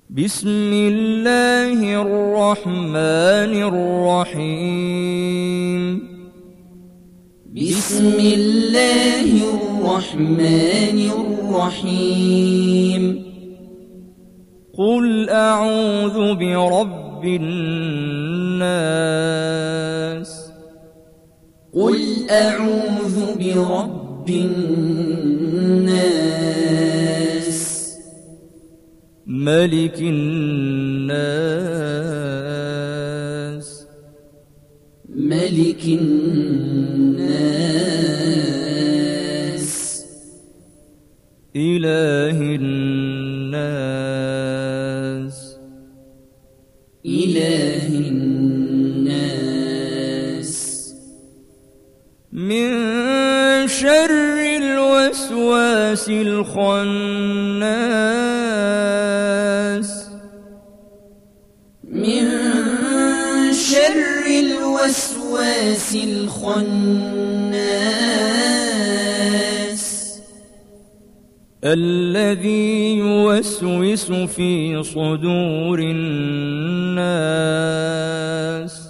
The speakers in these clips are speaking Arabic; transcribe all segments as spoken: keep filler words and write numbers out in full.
بسم الله الرحمن الرحيم بسم الله الرحمن الرحيم قل أعوذ برب الناس قل أعوذ برب الناس ملك الناس ملك الناس إله الناس إله الناس من شر الوسواس الخناس من شر الوسواس الخناس الذي يوسوس في صدور الناس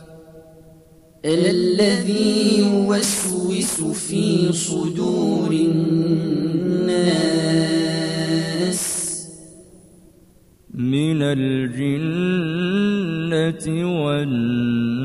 الذي يوسوس في صدور الناس من الجنة والناس